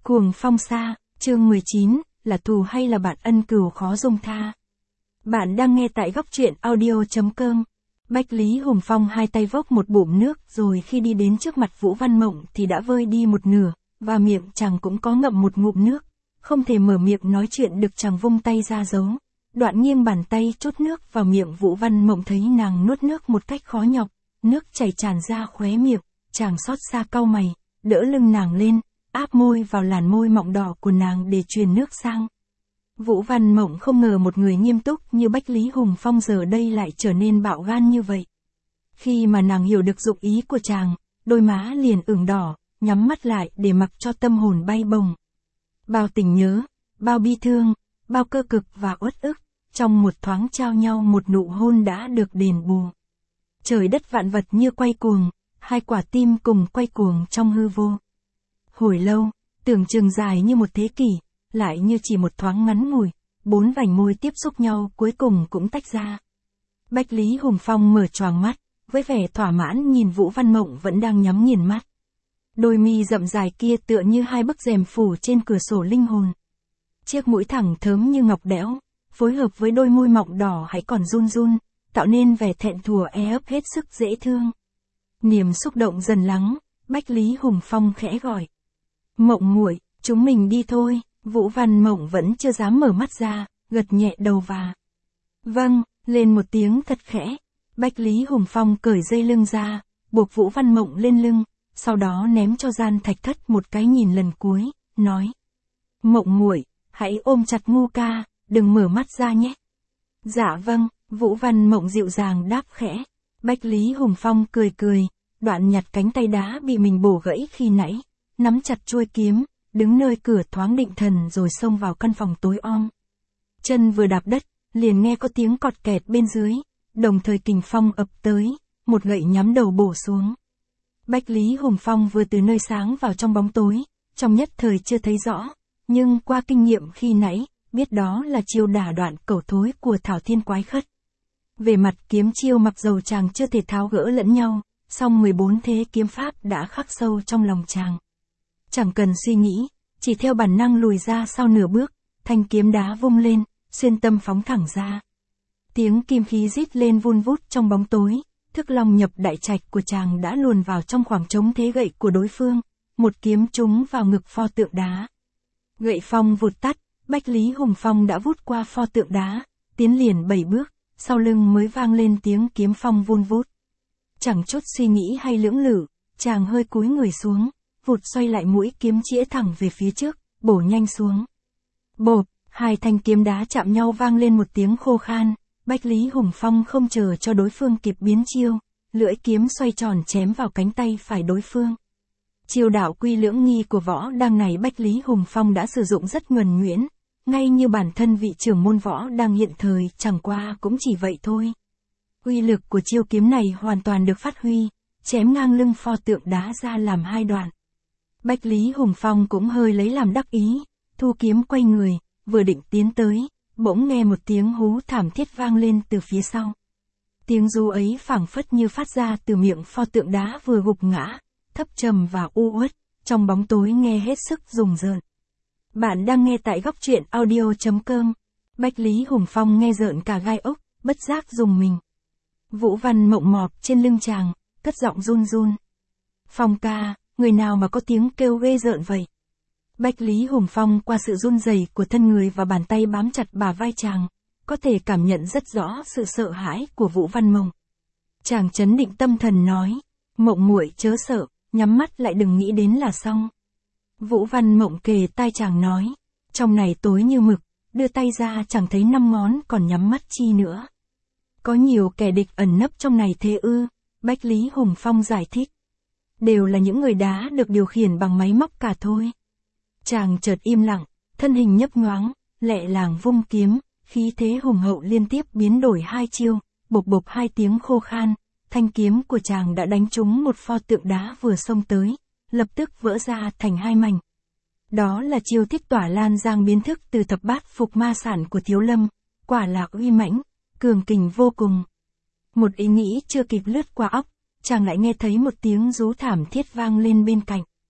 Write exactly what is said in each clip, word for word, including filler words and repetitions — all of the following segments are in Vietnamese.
Cuồng phong xa, chương mười chín, là thù hay là bạn ân cừu khó dung tha. Bạn đang nghe tại góc truyện audio.com. Bách Lý Hùng Phong hai tay vốc một bụng nước rồi khi đi đến trước mặt Vũ Văn Mộng thì đã vơi đi một nửa, và miệng chàng cũng có ngậm một ngụm nước. Không thể mở miệng nói chuyện được, chàng vung tay ra giấu. Đoạn nghiêng bàn tay chốt nước vào miệng Vũ Văn Mộng, thấy nàng nuốt nước một cách khó nhọc, nước chảy tràn ra khóe miệng, chàng xót xa cau mày, đỡ lưng nàng lên, áp môi vào làn môi mọng đỏ của nàng để truyền nước sang. Vũ Văn Mộng không ngờ một người nghiêm túc như Bách Lý Hùng Phong giờ đây lại trở nên bạo gan như vậy. Khi mà nàng hiểu được dụng ý của chàng, đôi má liền ửng đỏ, nhắm mắt lại để mặc cho tâm hồn bay bồng. Bao tình nhớ, bao bi thương, bao cơ cực và uất ức, trong một thoáng trao nhau một nụ hôn đã được đền bù. Trời đất vạn vật như quay cuồng, hai quả tim cùng quay cuồng trong hư vô. Hồi lâu, tưởng chừng dài như một thế kỷ, lại như chỉ một thoáng ngắn ngủi, bốn vành môi tiếp xúc nhau cuối cùng cũng tách ra. Bách Lý Hùng Phong mở choàng mắt, với vẻ thỏa mãn nhìn Vũ Văn Mộng vẫn đang nhắm nghiền mắt. Đôi mi rậm dài kia tựa như hai bức rèm phủ trên cửa sổ linh hồn. Chiếc mũi thẳng thớm như ngọc đẽo, phối hợp với đôi môi mọng đỏ hãy còn run run, tạo nên vẻ thẹn thùa e ấp hết sức dễ thương. Niềm xúc động dần lắng, Bách Lý Hùng Phong khẽ gọi. Mộng muội, chúng mình đi thôi. Vũ Văn Mộng vẫn chưa dám mở mắt ra, gật nhẹ đầu và. Vâng, lên một tiếng thật khẽ. Bách Lý Hùng Phong cởi dây lưng ra, buộc Vũ Văn Mộng lên lưng, sau đó ném cho Gian Thạch Thất một cái nhìn lần cuối, nói. Mộng muội, hãy ôm chặt Ngu ca, đừng mở mắt ra nhé. Dạ vâng, Vũ Văn Mộng dịu dàng đáp khẽ. Bách Lý Hùng Phong cười cười, đoạn nhặt cánh tay đá bị mình bổ gãy khi nãy, nắm chặt chuôi kiếm, đứng nơi cửa thoáng định thần rồi xông vào căn phòng tối om. Chân vừa đạp đất, liền nghe có tiếng cọt kẹt bên dưới, đồng thời kình phong ập tới, một gậy nhắm đầu bổ xuống. Bách Lý Hùng Phong vừa từ nơi sáng vào trong bóng tối, trong nhất thời chưa thấy rõ, nhưng qua kinh nghiệm khi nãy, biết đó là chiêu đả đoạn cẩu thối của Thảo Thiên Quái Khất. Về mặt kiếm chiêu mặc dầu chàng chưa thể tháo gỡ lẫn nhau, song mười bốn thế kiếm pháp đã khắc sâu trong lòng chàng. Chẳng cần suy nghĩ, chỉ theo bản năng lùi ra sau nửa bước, thanh kiếm đá vung lên, xuyên tâm phóng thẳng ra. Tiếng kim khí rít lên vun vút trong bóng tối, thức long nhập đại trạch của chàng đã luồn vào trong khoảng trống thế gậy của đối phương, một kiếm trúng vào ngực pho tượng đá. Gậy phong vụt tắt, Bách Lý Hùng Phong đã vút qua pho tượng đá, tiến liền bảy bước, sau lưng mới vang lên tiếng kiếm phong vun vút. Chẳng chút suy nghĩ hay lưỡng lự, chàng hơi cúi người xuống, vụt xoay lại mũi kiếm chĩa thẳng về phía trước, bổ nhanh xuống. Bộp, hai thanh kiếm đá chạm nhau vang lên một tiếng khô khan, Bách Lý Hùng Phong không chờ cho đối phương kịp biến chiêu, lưỡi kiếm xoay tròn chém vào cánh tay phải đối phương. Chiêu đạo quy lưỡng nghi của võ đang này Bách Lý Hùng Phong đã sử dụng rất nhuần nhuyễn, ngay như bản thân vị trưởng môn võ đang hiện thời, chẳng qua cũng chỉ vậy thôi. Uy lực của chiêu kiếm này hoàn toàn được phát huy, chém ngang lưng pho tượng đá ra làm hai đoạn. Bách Lý Hùng Phong cũng hơi lấy làm đắc ý, thu kiếm quay người, vừa định tiến tới, bỗng nghe một tiếng hú thảm thiết vang lên từ phía sau. Tiếng ru ấy phảng phất như phát ra từ miệng pho tượng đá vừa gục ngã, thấp trầm và u uất, trong bóng tối nghe hết sức rùng rợn. Bạn đang nghe tại góc truyện audio.com. Bách Lý Hùng Phong nghe rợn cả gai ốc, bất giác rùng mình. Vũ Văn Mộng mọp trên lưng chàng, cất giọng run run. Phong ca, người nào mà có tiếng kêu ghê rợn vậy? Bách Lý Hùng Phong qua sự run rẩy của thân người và bàn tay bám chặt bả vai chàng, có thể cảm nhận rất rõ sự sợ hãi của Vũ Văn Mộng. Chàng trấn định tâm thần nói, Mộng muội chớ sợ, nhắm mắt lại đừng nghĩ đến là xong. Vũ Văn Mộng kề tai chàng nói, trong này tối như mực, đưa tay ra chẳng thấy năm ngón còn nhắm mắt chi nữa. Có nhiều kẻ địch ẩn nấp trong này thế ư? Bách Lý Hùng Phong giải thích. Đều là những người đá được điều khiển bằng máy móc cả thôi. Chàng chợt im lặng, thân hình nhấp nhoáng, lẹ làng vung kiếm, khí thế hùng hậu liên tiếp biến đổi hai chiêu, bộp bộp hai tiếng khô khan, thanh kiếm của chàng đã đánh trúng một pho tượng đá vừa xông tới, lập tức vỡ ra thành hai mảnh. Đó là chiêu Thiết Tỏa Lan Giang biến thức từ thập bát phục ma sản của Thiếu Lâm, quả là uy mãnh, cường kình vô cùng. Một ý nghĩ chưa kịp lướt qua óc, chàng lại nghe thấy một tiếng rú thảm thiết vang lên bên cạnh.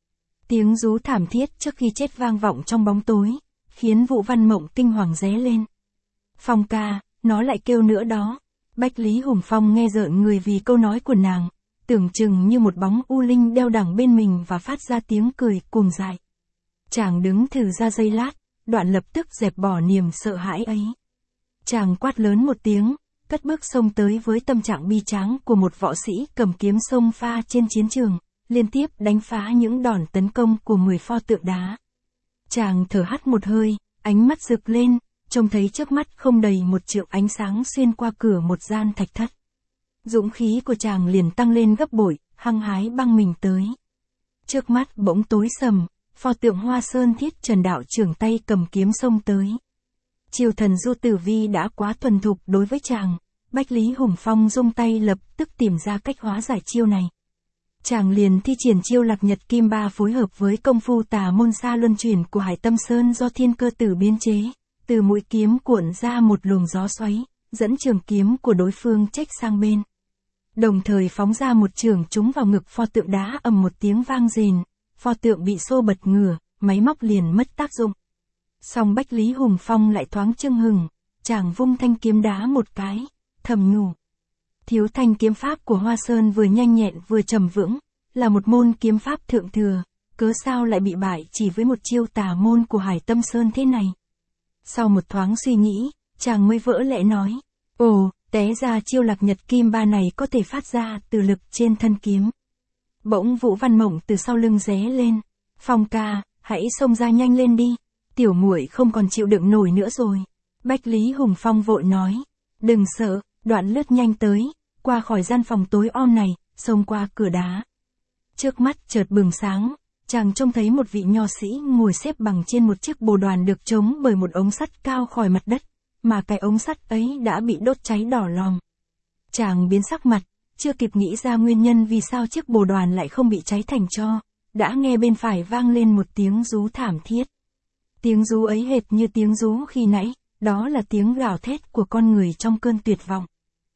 Tiếng rú thảm thiết trước khi chết vang vọng trong bóng tối, khiến Vũ Văn Mộng kinh hoàng ré lên. Phong ca, nó lại kêu nữa đó. Bách Lý Hùng Phong nghe rợn người vì câu nói của nàng, tưởng chừng như một bóng u linh đeo đẳng bên mình và phát ra tiếng cười cuồng dại. Chàng đứng thử ra giây lát, đoạn lập tức dẹp bỏ niềm sợ hãi ấy. Chàng quát lớn một tiếng, cất bước xông tới với tâm trạng bi tráng của một võ sĩ cầm kiếm xông pha trên chiến trường, liên tiếp đánh phá những đòn tấn công của mười pho tượng đá. Chàng thở hắt một hơi, ánh mắt rực lên, trông thấy trước mắt không đầy một triệu ánh sáng xuyên qua cửa một gian thạch thất. Dũng khí của chàng liền tăng lên gấp bội, hăng hái băng mình tới. Trước mắt bỗng tối sầm, pho tượng Hoa Sơn Thiết Trần đạo trưởng tay cầm kiếm xông tới. Chiêu thần du tử vi đã quá thuần thục đối với chàng, Bách Lý Hùng Phong rung tay lập tức tìm ra cách hóa giải chiêu này. Chàng liền thi triển chiêu Lạc Nhật Kim Ba phối hợp với công phu tà môn xa luân chuyển của Hải Tâm Sơn do Thiên Cơ Tử biến chế, từ mũi kiếm cuộn ra một luồng gió xoáy, dẫn trường kiếm của đối phương chếch sang bên. Đồng thời phóng ra một chưởng trúng vào ngực pho tượng đá, ầm một tiếng vang rền, pho tượng bị xô bật ngửa, máy móc liền mất tác dụng. Song Bách Lý Hùng Phong lại thoáng chưng hừng, chàng vung thanh kiếm đá một cái, thầm nhủ. Thiếu thanh kiếm pháp của Hoa Sơn vừa nhanh nhẹn vừa trầm vững, là một môn kiếm pháp thượng thừa, cớ sao lại bị bại chỉ với một chiêu tà môn của Hải Tâm Sơn thế này. Sau một thoáng suy nghĩ, chàng mới vỡ lẽ nói, ồ, té ra chiêu Lạc Nhật Kim Ba này có thể phát ra từ lực trên thân kiếm. Bỗng Vũ Văn Mộng từ sau lưng ré lên, Phong ca, hãy xông ra nhanh lên đi, tiểu muội không còn chịu đựng nổi nữa rồi. Bách Lý Hùng Phong vội nói, đừng sợ, đoạn lướt nhanh tới, qua khỏi gian phòng tối om này, xông qua cửa đá. Trước mắt chợt bừng sáng, chàng trông thấy một vị nho sĩ ngồi xếp bằng trên một chiếc bồ đoàn được chống bởi một ống sắt cao khỏi mặt đất, mà cái ống sắt ấy đã bị đốt cháy đỏ lòm. Chàng biến sắc mặt, chưa kịp nghĩ ra nguyên nhân vì sao chiếc bồ đoàn lại không bị cháy thành tro, đã nghe bên phải vang lên một tiếng rú thảm thiết. Tiếng rú ấy hệt như tiếng rú khi nãy, đó là tiếng gào thét của con người trong cơn tuyệt vọng.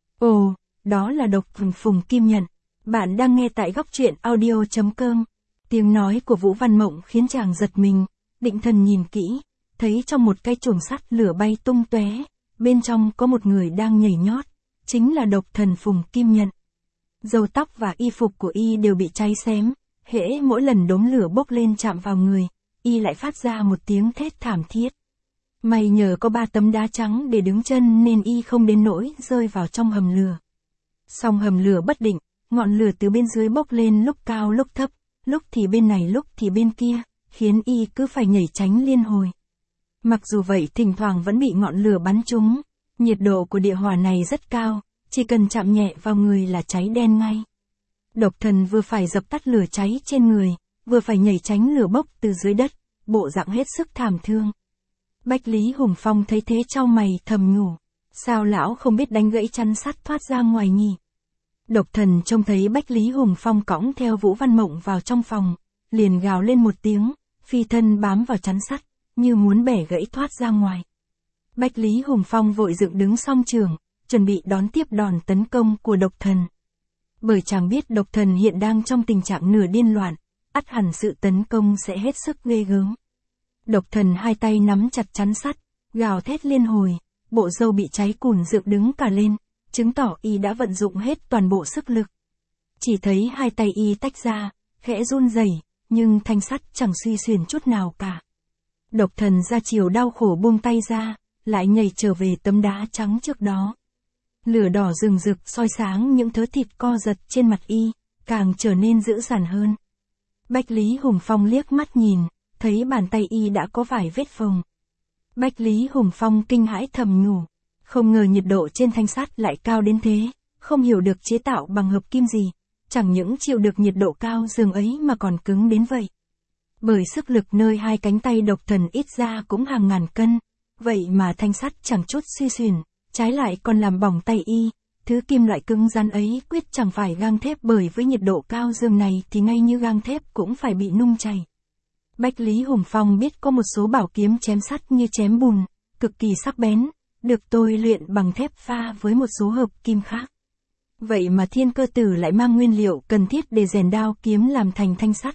Ồ, đó là Độc Thần Phùng Kim Nhận. Bạn đang nghe tại góc truyện audio chấm com. Tiếng nói của Vũ Văn Mộng khiến chàng giật mình, định thần nhìn kỹ, thấy trong một cái chùm sắt lửa bay tung tóe, bên trong có một người đang nhảy nhót, chính là Độc Thần Phùng Kim Nhận. Râu tóc và y phục của y đều bị cháy xém, hễ mỗi lần đốm lửa bốc lên chạm vào người, y lại phát ra một tiếng thét thảm thiết. May nhờ có ba tấm đá trắng để đứng chân nên y không đến nỗi rơi vào trong hầm lửa. Song hầm lửa bất định, ngọn lửa từ bên dưới bốc lên lúc cao lúc thấp, lúc thì bên này lúc thì bên kia, khiến y cứ phải nhảy tránh liên hồi. Mặc dù vậy thỉnh thoảng vẫn bị ngọn lửa bắn trúng, nhiệt độ của địa hỏa này rất cao, chỉ cần chạm nhẹ vào người là cháy đen ngay. Độc Thần vừa phải dập tắt lửa cháy trên người, vừa phải nhảy tránh lửa bốc từ dưới đất, bộ dạng hết sức thảm thương. Bách Lý Hùng Phong thấy thế chau mày thầm nhủ, sao lão không biết đánh gãy chắn sắt thoát ra ngoài nhỉ? Độc Thần trông thấy Bách Lý Hùng Phong cõng theo Vũ Văn Mộng vào trong phòng, liền gào lên một tiếng, phi thân bám vào chắn sắt, như muốn bẻ gãy thoát ra ngoài. Bách Lý Hùng Phong vội dựng đứng song trường, chuẩn bị đón tiếp đòn tấn công của Độc Thần. Bởi chàng biết Độc Thần hiện đang trong tình trạng nửa điên loạn, ắt hẳn sự tấn công sẽ hết sức ghê gớm. Độc Thần hai tay nắm chặt chắn sắt, gào thét liên hồi, bộ râu bị cháy cùn dựng đứng cả lên, chứng tỏ y đã vận dụng hết toàn bộ sức lực. Chỉ thấy hai tay y tách ra, khẽ run rẩy, nhưng thanh sắt chẳng suy xuyển chút nào cả. Độc Thần ra chiều đau khổ buông tay ra, lại nhảy trở về tấm đá trắng trước đó. Lửa đỏ rừng rực soi sáng những thớ thịt co giật trên mặt y, càng trở nên dữ dằn hơn. Bách Lý Hùng Phong liếc mắt nhìn, thấy bàn tay y đã có vài vết phồng. Bách Lý Hùng Phong kinh hãi thầm nhủ, không ngờ nhiệt độ trên thanh sắt lại cao đến thế, không hiểu được chế tạo bằng hợp kim gì, chẳng những chịu được nhiệt độ cao dường ấy mà còn cứng đến vậy. Bởi sức lực nơi hai cánh tay Độc Thần ít ra cũng hàng ngàn cân, vậy mà thanh sắt chẳng chút suy xuyển, trái lại còn làm bỏng tay y. Thứ kim loại cứng rắn ấy quyết chẳng phải gang thép, bởi với nhiệt độ cao dường này thì ngay như gang thép cũng phải bị nung chảy. Bách Lý Hùng Phong biết có một số bảo kiếm chém sắt như chém bùn, cực kỳ sắc bén, được tôi luyện bằng thép pha với một số hợp kim khác. Vậy mà Thiên Cơ Tử lại mang nguyên liệu cần thiết để rèn đao kiếm làm thành thanh sắt,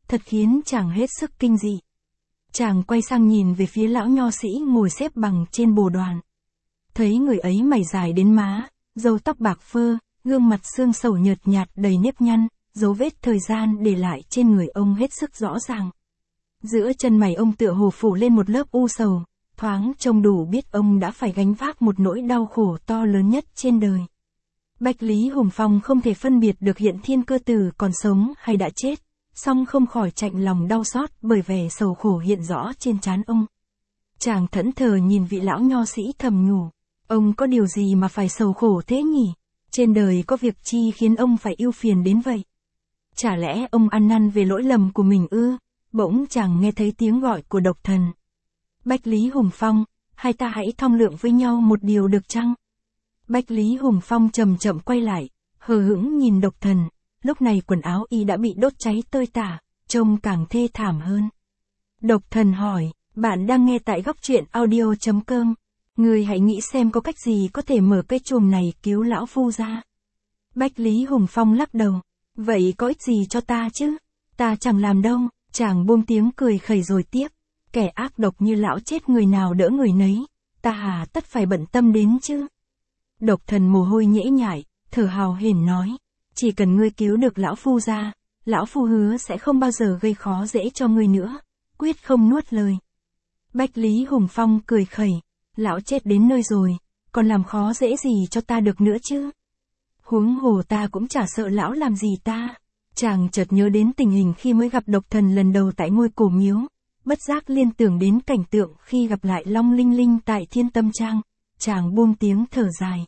thật khiến chàng hết sức kinh dị. Chàng quay sang nhìn về phía lão nho sĩ ngồi xếp bằng trên bồ đoàn. Thấy người ấy mày dài đến má, râu tóc bạc phơ, gương mặt xương sầu nhợt nhạt đầy nếp nhăn, dấu vết thời gian để lại trên người ông hết sức rõ ràng. Giữa chân mày ông tựa hồ phủ lên một lớp u sầu, thoáng trông đủ biết ông đã phải gánh vác một nỗi đau khổ to lớn nhất trên đời. Bách Lý Hùng Phong không thể phân biệt được Hiện Thiên Cơ Tử còn sống hay đã chết, song không khỏi chạnh lòng đau xót bởi vẻ sầu khổ hiện rõ trên trán ông. Chàng thẫn thờ nhìn vị lão nho sĩ thầm nhủ, ông có điều gì mà phải sầu khổ thế nhỉ? Trên đời có việc chi khiến ông phải ưu phiền đến vậy? Chả lẽ ông ăn năn về lỗi lầm của mình ư? Bỗng chàng nghe thấy tiếng gọi của Độc Thần. Bách Lý Hùng Phong, hai ta hãy thong lượng với nhau một điều được chăng? Bách Lý Hùng Phong chậm chậm quay lại, hờ hững nhìn Độc Thần, lúc này quần áo y đã bị đốt cháy tơi tả, trông càng thê thảm hơn. Độc Thần hỏi, bạn đang nghe tại góc truyện audio chấm com, người hãy nghĩ xem có cách gì có thể mở cái chuồng này cứu lão phu ra. Bách Lý Hùng Phong lắc đầu, vậy có ích gì cho ta chứ? Ta chẳng làm đâu. Chàng buông tiếng cười khẩy rồi tiếp, kẻ ác độc như lão chết người nào đỡ người nấy, ta hà tất phải bận tâm đến chứ. Độc Thần mồ hôi nhễ nhại, thở hào hển nói, chỉ cần ngươi cứu được lão phu ra, lão phu hứa sẽ không bao giờ gây khó dễ cho ngươi nữa, quyết không nuốt lời. Bách Lý Hùng Phong cười khẩy, lão chết đến nơi rồi, còn làm khó dễ gì cho ta được nữa chứ? Huống hồ ta cũng chả sợ lão làm gì ta. Chàng chợt nhớ đến tình hình khi mới gặp Độc Thần lần đầu tại ngôi cổ miếu, bất giác liên tưởng đến cảnh tượng khi gặp lại Long Linh Linh tại Thiên Tâm Trang, chàng buông tiếng thở dài.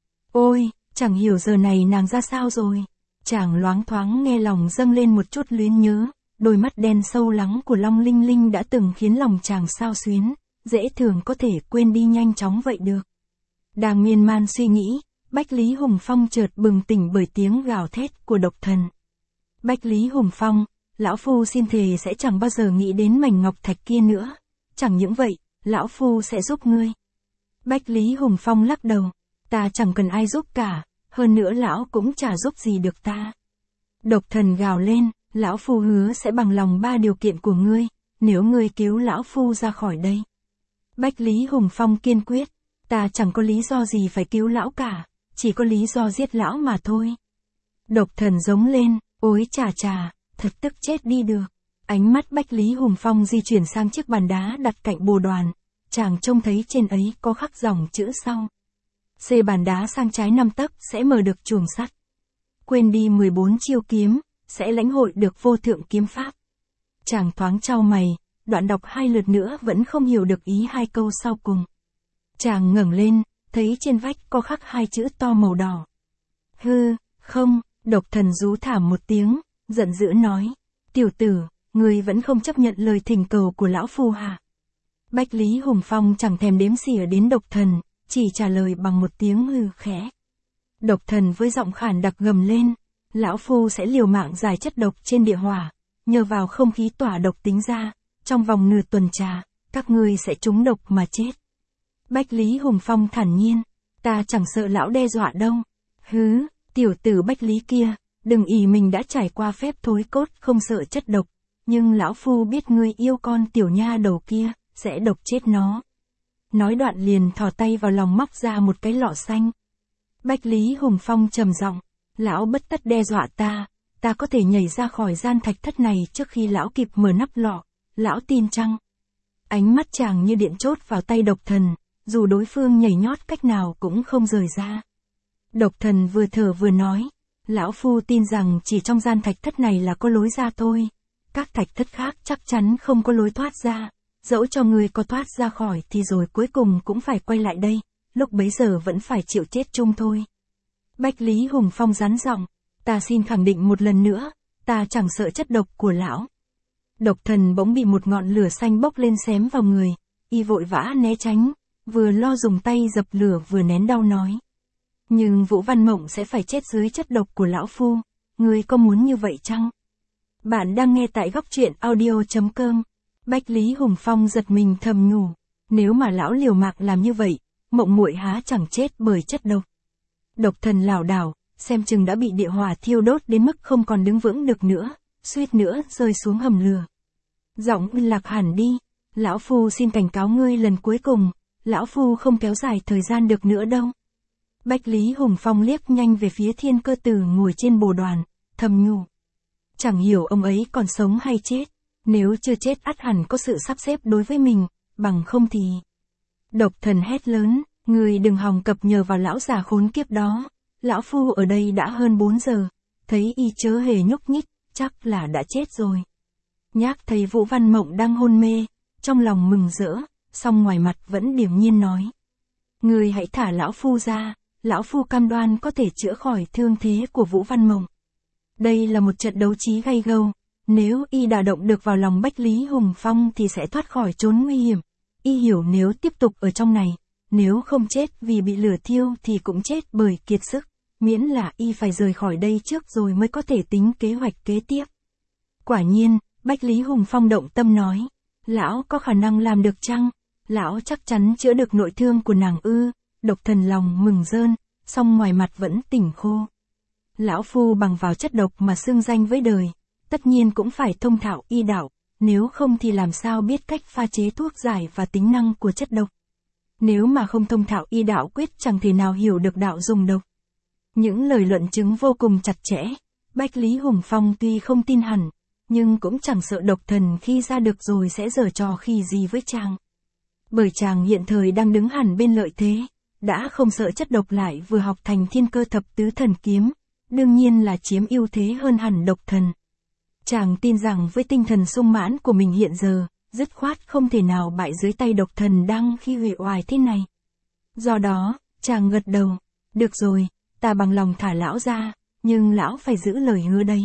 Ôi, chẳng hiểu giờ này nàng ra sao rồi. Chàng loáng thoáng nghe lòng dâng lên một chút luyến nhớ, đôi mắt đen sâu lắng của Long Linh Linh đã từng khiến lòng chàng xao xuyến, dễ thường có thể quên đi nhanh chóng vậy được. Đang miên man suy nghĩ, Bách Lý Hùng Phong chợt bừng tỉnh bởi tiếng gào thét của Độc Thần. Bách Lý Hùng Phong, lão phu xin thề sẽ chẳng bao giờ nghĩ đến mảnh ngọc thạch kia nữa. Chẳng những vậy, lão phu sẽ giúp ngươi. Bách Lý Hùng Phong lắc đầu, ta chẳng cần ai giúp cả, hơn nữa lão cũng chả giúp gì được ta. Độc Thần gào lên, lão phu hứa sẽ bằng lòng ba điều kiện của ngươi, nếu ngươi cứu lão phu ra khỏi đây. Bách Lý Hùng Phong kiên quyết, ta chẳng có lý do gì phải cứu lão cả, chỉ có lý do giết lão mà thôi. Độc Thần giống lên, ôi chà chà, thật tức chết đi được. Ánh mắt Bách Lý Hùng Phong di chuyển sang chiếc bàn đá đặt cạnh bồ đoàn, chàng trông thấy trên ấy có khắc dòng chữ sau. Xê bàn đá sang trái năm tấc sẽ mở được chuồng sắt. Quên đi mười bốn chiêu kiếm, sẽ lãnh hội được vô thượng kiếm pháp. Chàng thoáng chau mày, đoạn đọc hai lượt nữa vẫn không hiểu được ý hai câu sau cùng. Chàng ngẩng lên, thấy trên vách có khắc hai chữ to màu đỏ. Hư, không. Độc Thần rú thảm một tiếng, giận dữ nói, tiểu tử, ngươi vẫn không chấp nhận lời thỉnh cầu của lão phu hả? Bách Lý Hùng Phong chẳng thèm đếm xỉa đến Độc Thần, chỉ trả lời bằng một tiếng hừ khẽ. Độc Thần với giọng khản đặc gầm lên, lão phu sẽ liều mạng giải chất độc trên địa hỏa, nhờ vào không khí tỏa độc tính ra, trong vòng nửa tuần trà, các ngươi sẽ trúng độc mà chết. Bách Lý Hùng Phong thản nhiên, ta chẳng sợ lão đe dọa đâu. Hứ. Tiểu tử Bách Lý kia, đừng ỷ mình đã trải qua phép thối cốt không sợ chất độc, nhưng lão phu biết ngươi yêu con tiểu nha đầu kia, sẽ độc chết nó. Nói đoạn liền thò tay vào lòng móc ra một cái lọ xanh. Bách Lý Hùng Phong trầm giọng, lão bất tất đe dọa ta, ta có thể nhảy ra khỏi gian thạch thất này trước khi lão kịp mở nắp lọ, lão tin chăng? Ánh mắt chàng như điện chốt vào tay Độc Thần, dù đối phương nhảy nhót cách nào cũng không rời ra. Độc Thần vừa thở vừa nói, lão phu tin rằng chỉ trong gian thạch thất này là có lối ra thôi, các thạch thất khác chắc chắn không có lối thoát ra, dẫu cho người có thoát ra khỏi thì rồi cuối cùng cũng phải quay lại đây, lúc bấy giờ vẫn phải chịu chết chung thôi. Bách Lý Hùng Phong rắn giọng, ta xin khẳng định một lần nữa, ta chẳng sợ chất độc của lão. Độc Thần bỗng bị một ngọn lửa xanh bốc lên xém vào người, y vội vã né tránh, vừa lo dùng tay dập lửa vừa nén đau nói. Nhưng Vũ Văn Mộng sẽ phải chết dưới chất độc của lão phu, ngươi có muốn như vậy chăng? Bạn đang nghe tại góc truyện audio chấm com. Bách Lý Hùng Phong giật mình thầm nhủ, nếu mà lão liều mạng làm như vậy, Mộng muội há chẳng chết bởi chất độc. Độc Thần lảo đảo, xem chừng đã bị địa hỏa thiêu đốt đến mức không còn đứng vững được nữa, suýt nữa rơi xuống hầm lửa. Giọng lạc hẳn đi, lão phu xin cảnh cáo ngươi lần cuối cùng, lão phu không kéo dài thời gian được nữa đâu. Bách Lý Hùng Phong liếc nhanh về phía Thiên Cơ Tử ngồi trên bồ đoàn, thầm nhủ. Chẳng hiểu ông ấy còn sống hay chết, nếu chưa chết ắt hẳn có sự sắp xếp đối với mình, bằng không thì... Độc Thần hét lớn, người đừng hòng cập nhờ vào lão già khốn kiếp đó, lão phu ở đây đã hơn bốn giờ, thấy y chớ hề nhúc nhích, chắc là đã chết rồi. Nhác thấy Vũ Văn Mộng đang hôn mê, trong lòng mừng rỡ, song ngoài mặt vẫn điềm nhiên nói. Người hãy thả lão phu ra, lão phu cam đoan có thể chữa khỏi thương thế của Vũ Văn Mộng. Đây là một trận đấu trí gay gâu, nếu y đả động được vào lòng Bách Lý Hùng Phong thì sẽ thoát khỏi chốn nguy hiểm. Y hiểu nếu tiếp tục ở trong này, nếu không chết vì bị lửa thiêu thì cũng chết bởi kiệt sức, miễn là y phải rời khỏi đây trước rồi mới có thể tính kế hoạch kế tiếp. Quả nhiên, Bách Lý Hùng Phong động tâm nói, lão có khả năng làm được chăng? Lão chắc chắn chữa được nội thương của nàng ư? Độc Thần lòng mừng rơn, song ngoài mặt vẫn tỉnh khô. Lão phu bằng vào chất độc mà xưng danh với đời, tất nhiên cũng phải thông thạo y đạo, nếu không thì làm sao biết cách pha chế thuốc giải và tính năng của chất độc. Nếu mà không thông thạo y đạo quyết chẳng thể nào hiểu được đạo dùng độc. Những lời luận chứng vô cùng chặt chẽ, Bách Lý Hùng Phong tuy không tin hẳn, nhưng cũng chẳng sợ Độc Thần khi ra được rồi sẽ giở trò khỉ gì với chàng. Bởi chàng hiện thời đang đứng hẳn bên lợi thế, đã không sợ chất độc lại vừa học thành Thiên Cơ Thập Tứ Thần Kiếm, đương nhiên là chiếm ưu thế hơn hẳn Độc Thần. Chàng tin rằng với tinh thần sung mãn của mình hiện giờ, dứt khoát không thể nào bại dưới tay Độc Thần đang khi uể oải thế này. Do đó, chàng gật đầu, được rồi, ta bằng lòng thả lão ra, nhưng lão phải giữ lời hứa đấy.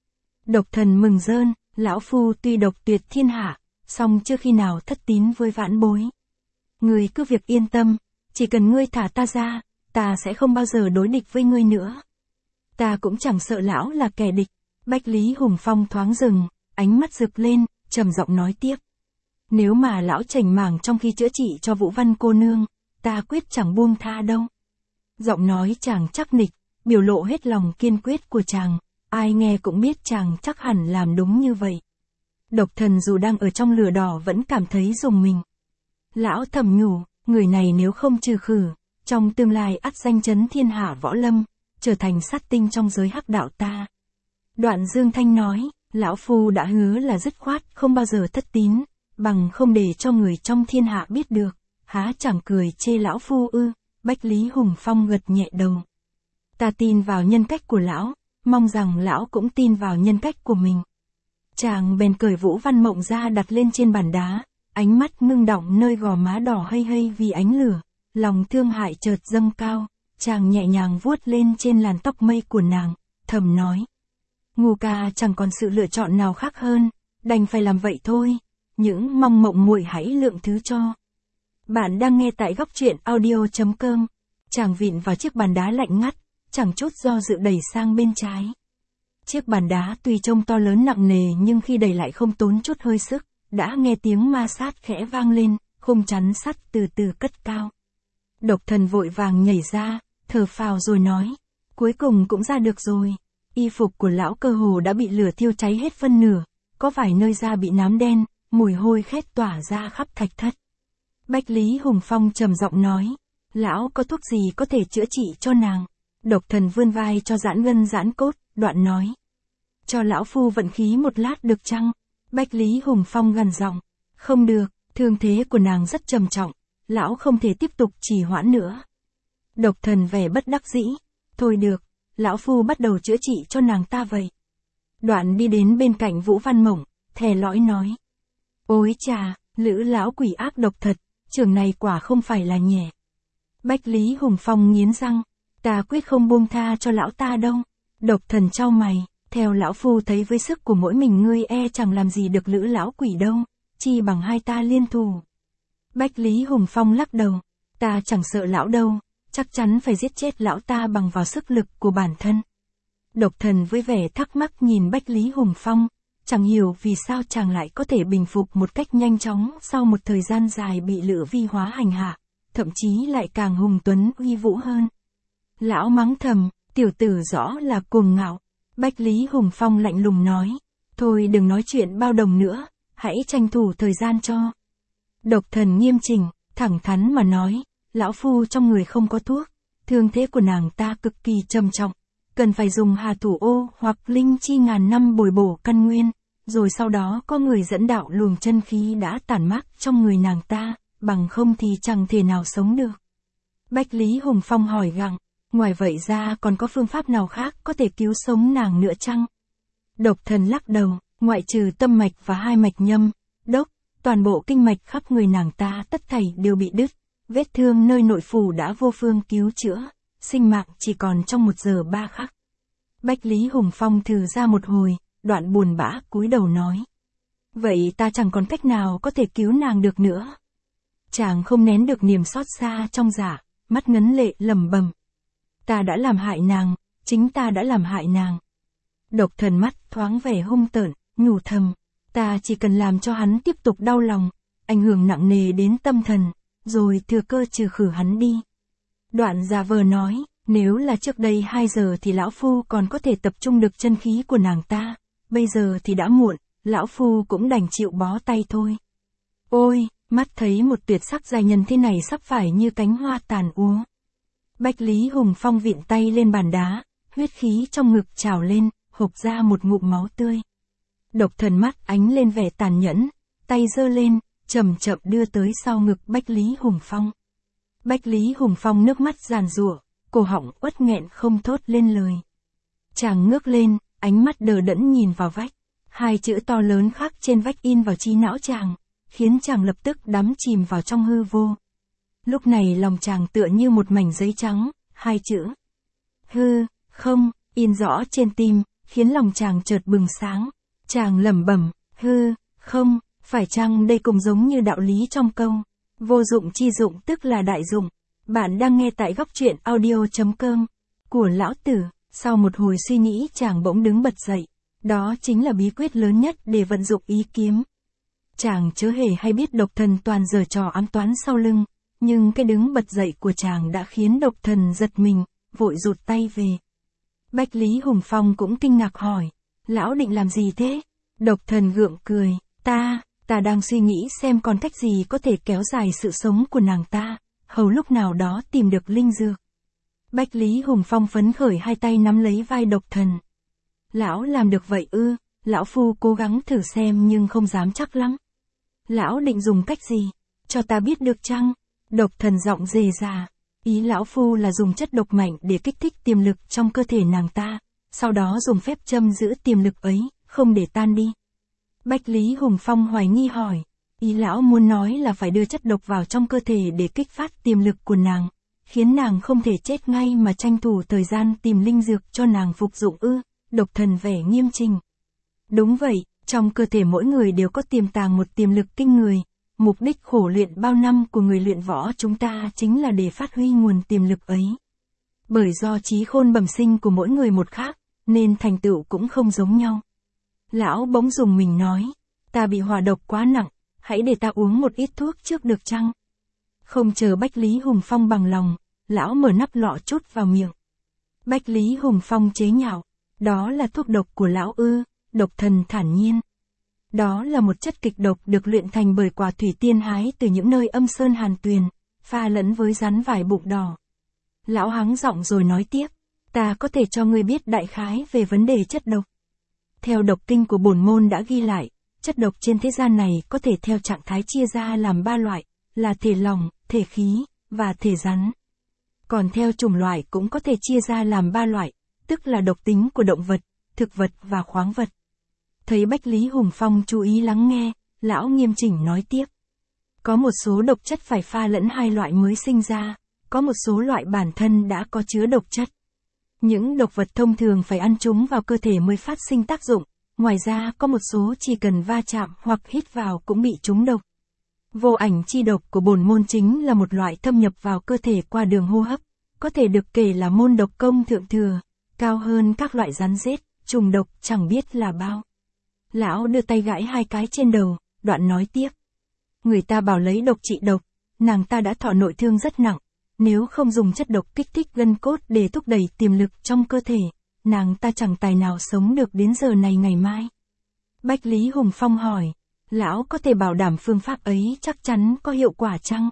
Độc Thần mừng rơn, lão phu tuy độc tuyệt thiên hạ, song chưa khi nào thất tín với vãn bối. Ngươi cứ việc yên tâm, chỉ cần ngươi thả ta ra, ta sẽ không bao giờ đối địch với ngươi nữa. Ta cũng chẳng sợ lão là kẻ địch. Bách Lý Hùng Phong thoáng dừng, ánh mắt rực lên, trầm giọng nói tiếp. Nếu mà lão chảnh mảng trong khi chữa trị cho Vũ Văn cô nương, ta quyết chẳng buông tha đâu. Giọng nói chàng chắc nịch, biểu lộ hết lòng kiên quyết của chàng, ai nghe cũng biết chàng chắc hẳn làm đúng như vậy. Độc Thần dù đang ở trong lửa đỏ vẫn cảm thấy rùng mình. Lão thầm nhủ, người này nếu không trừ khử, trong tương lai ắt danh chấn thiên hạ võ lâm, trở thành sát tinh trong giới hắc đạo ta. Đoạn Dương Thanh nói, lão phu đã hứa là dứt khoát không bao giờ thất tín, bằng không để cho người trong thiên hạ biết được, há chẳng cười chê lão phu ư? Bách Lý Hùng Phong gật nhẹ đầu. Ta tin vào nhân cách của lão, mong rằng lão cũng tin vào nhân cách của mình. Chàng bèn cởi Vũ Văn Mộng ra đặt lên trên bàn đá, ánh mắt ngưng đọng nơi gò má đỏ hây hây vì ánh lửa, lòng thương hại chợt dâng cao, chàng nhẹ nhàng vuốt lên trên làn tóc mây của nàng, thầm nói. Ngu ca chẳng còn sự lựa chọn nào khác hơn, đành phải làm vậy thôi, những mong Mộng muội hãy lượng thứ cho. Bạn đang nghe tại góc truyện audio chấm com, chàng vịn vào chiếc bàn đá lạnh ngắt, chẳng chút do dự đẩy sang bên trái. Chiếc bàn đá tuy trông to lớn nặng nề nhưng khi đẩy lại không tốn chút hơi sức, đã nghe tiếng ma sát khẽ vang lên, khung chắn sắt từ từ cất cao. Độc Thần vội vàng nhảy ra, thở phào rồi nói, cuối cùng cũng ra được rồi. Y phục của lão cơ hồ đã bị lửa thiêu cháy hết phân nửa, có vài nơi da bị nám đen, mùi hôi khét tỏa ra khắp thạch thất. Bách Lý Hùng Phong trầm giọng nói, lão có thuốc gì có thể chữa trị cho nàng? Độc Thần vươn vai cho giãn gân giãn cốt, đoạn nói. Cho lão phu vận khí một lát được chăng? Bách Lý Hùng Phong gằn giọng, không được, thương thế của nàng rất trầm trọng, lão không thể tiếp tục trì hoãn nữa. Độc Thần vẻ bất đắc dĩ, thôi được, lão phu bắt đầu chữa trị cho nàng ta vậy. Đoạn đi đến bên cạnh Vũ Văn Mộng, thè lõi nói. Ôi chà, lữ lão quỷ ác độc thật, trường này quả không phải là nhẹ. Bách Lý Hùng Phong nghiến răng, ta quyết không buông tha cho lão ta đâu. Độc Thần chau mày, theo lão phu thấy với sức của mỗi mình ngươi e chẳng làm gì được lữ lão quỷ đâu, chi bằng hai ta liên thủ. Bách Lý Hùng Phong lắc đầu, ta chẳng sợ lão đâu, chắc chắn phải giết chết lão ta bằng vào sức lực của bản thân. Độc Thần với vẻ thắc mắc nhìn Bách Lý Hùng Phong, chẳng hiểu vì sao chàng lại có thể bình phục một cách nhanh chóng sau một thời gian dài bị Lữ Vi hóa hành hạ, thậm chí lại càng hùng tuấn uy vũ hơn. Lão mắng thầm, tiểu tử rõ là cuồng ngạo. Bách Lý Hùng Phong lạnh lùng nói, Thôi đừng nói chuyện bao đồng nữa, hãy tranh thủ thời gian cho. Độc Thần nghiêm chỉnh, thẳng thắn mà nói, lão phu trong người không có thuốc, thương thế của nàng ta cực kỳ trầm trọng, cần phải dùng hà thủ ô hoặc linh chi ngàn năm bồi bổ căn nguyên, rồi sau đó có người dẫn đạo luồng chân khí đã tản mát trong người nàng ta, bằng không thì chẳng thể nào sống được. Bách Lý Hùng Phong hỏi gặng, ngoài vậy ra còn có phương pháp nào khác có thể cứu sống nàng nữa chăng? Độc Thần lắc đầu, ngoại trừ tâm mạch và hai mạch nhâm, đốc, toàn bộ kinh mạch khắp người nàng ta tất thảy đều bị đứt, vết thương nơi nội phủ đã vô phương cứu chữa, sinh mạng chỉ còn trong một giờ ba khắc. Bách Lý Hùng Phong thử ra một hồi, đoạn buồn bã cúi đầu nói. Vậy ta chẳng còn cách nào có thể cứu nàng được nữa. Chàng không nén được niềm xót xa trong dạ, mắt ngấn lệ lẩm bẩm. Ta đã làm hại nàng, chính ta đã làm hại nàng. Độc Thần mắt thoáng vẻ hung tợn, nhủ thầm, ta chỉ cần làm cho hắn tiếp tục đau lòng, ảnh hưởng nặng nề đến tâm thần, rồi thừa cơ trừ khử hắn đi. Đoạn giả vờ nói, nếu là trước đây hai giờ thì lão phu còn có thể tập trung được chân khí của nàng ta, bây giờ thì đã muộn, lão phu cũng đành chịu bó tay thôi. Ôi, mắt thấy một tuyệt sắc giai nhân thế này sắp phải như cánh hoa tàn úa. Bách Lý Hùng Phong vịn tay lên bàn đá, huyết khí trong ngực trào lên, hộc ra một ngụm máu tươi. Độc Thần mắt ánh lên vẻ tàn nhẫn, tay giơ lên, chậm chậm đưa tới sau ngực Bách Lý Hùng Phong. Bách Lý Hùng Phong nước mắt giàn giụa, cổ họng uất nghẹn không thốt lên lời. Chàng ngước lên, ánh mắt đờ đẫn nhìn vào vách, hai chữ to lớn khắc trên vách in vào trí não chàng, khiến chàng lập tức đắm chìm vào trong hư vô. Lúc này lòng chàng tựa như một mảnh giấy trắng, hai chữ hư, không, in rõ trên tim, khiến lòng chàng chợt bừng sáng. Chàng lẩm bẩm, hư, không, phải chăng đây cũng giống như đạo lý trong câu, vô dụng chi dụng tức là đại dụng. Bạn đang nghe tại góc truyện audio.com của lão tử. Sau một hồi suy nghĩ chàng bỗng đứng bật dậy, đó chính là bí quyết lớn nhất để vận dụng ý kiếm. Chàng chớ hề hay biết Độc Thần toàn giở trò ám toán sau lưng, nhưng cái đứng bật dậy của chàng đã khiến Độc Thần giật mình, vội rụt tay về. Bách Lý Hùng Phong cũng kinh ngạc hỏi, lão định làm gì thế? Độc Thần gượng cười, ta, ta đang suy nghĩ xem còn cách gì có thể kéo dài sự sống của nàng ta, hầu lúc nào đó tìm được linh dược. Bách Lý Hùng Phong phấn khởi hai tay nắm lấy vai Độc Thần. Lão làm được vậy ư? Lão phu cố gắng thử xem nhưng không dám chắc lắm. Lão định dùng cách gì? Cho ta biết được chăng? Độc Thần giọng rề rà. Ý lão phu là dùng chất độc mạnh để kích thích tiềm lực trong cơ thể nàng ta, sau đó dùng phép châm giữ tiềm lực ấy, không để tan đi. Bách Lý Hùng Phong hoài nghi hỏi. Ý lão muốn nói là phải đưa chất độc vào trong cơ thể để kích phát tiềm lực của nàng, khiến nàng không thể chết ngay mà tranh thủ thời gian tìm linh dược cho nàng phục dụng ư? Độc Thần vẻ nghiêm trình. Đúng vậy, trong cơ thể mỗi người đều có tiềm tàng một tiềm lực kinh người. Mục đích khổ luyện bao năm của người luyện võ chúng ta chính là để phát huy nguồn tiềm lực ấy. Bởi do trí khôn bẩm sinh của mỗi người một khác, nên thành tựu cũng không giống nhau. Lão bỗng dùng mình nói, ta bị hỏa độc quá nặng, hãy để ta uống một ít thuốc trước được chăng? Không chờ Bách Lý Hùng Phong bằng lòng, lão mở nắp lọ chút vào miệng. Bách Lý Hùng Phong chế nhạo, đó là thuốc độc của lão ư? Độc Thần thản nhiên. Đó là một chất kịch độc được luyện thành bởi quả thủy tiên hái từ những nơi âm sơn hàn tuyền, pha lẫn với rắn vải bụng đỏ. Lão hắng giọng rồi nói tiếp, ta có thể cho ngươi biết đại khái về vấn đề chất độc. Theo độc kinh của bổn môn đã ghi lại, chất độc trên thế gian này có thể theo trạng thái chia ra làm ba loại, là thể lỏng, thể khí, và thể rắn. Còn theo chủng loại cũng có thể chia ra làm ba loại, tức là độc tính của động vật, thực vật và khoáng vật. Thấy Bách Lý Hùng Phong chú ý lắng nghe, lão nghiêm chỉnh nói tiếp. Có một số độc chất phải pha lẫn hai loại mới sinh ra, có một số loại bản thân đã có chứa độc chất. Những độc vật thông thường phải ăn chúng vào cơ thể mới phát sinh tác dụng, ngoài ra có một số chỉ cần va chạm hoặc hít vào cũng bị trúng độc. Vô ảnh chi độc của bổn môn chính là một loại thâm nhập vào cơ thể qua đường hô hấp, có thể được kể là môn độc công thượng thừa, cao hơn các loại rắn rết, trùng độc chẳng biết là bao. Lão đưa tay gãi hai cái trên đầu, đoạn nói tiếp. Người ta bảo lấy độc trị độc, nàng ta đã thọ nội thương rất nặng, nếu không dùng chất độc kích thích gân cốt để thúc đẩy tiềm lực trong cơ thể, nàng ta chẳng tài nào sống được đến giờ này ngày mai. Bách Lý Hùng Phong hỏi, lão có thể bảo đảm phương pháp ấy chắc chắn có hiệu quả chăng?